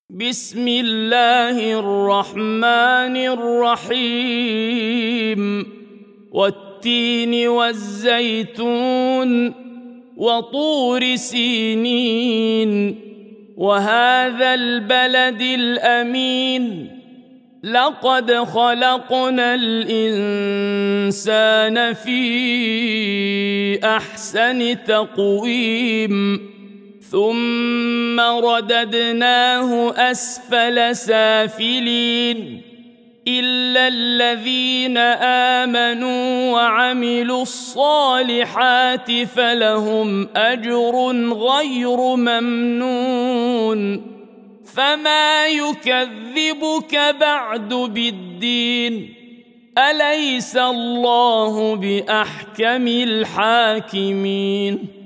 بسم الله الرحمن الرحيم والتين والزيتون وطور سينين وهذا البلد الأمين لقد خلقنا الإنسان في أحسن تقويم ثم رددناه أسفل سافلين إلا الذين آمنوا وعملوا الصالحات فلهم أجر غير ممنون فما يكذبك بعد بالدين أليس الله بأحكم الحاكمين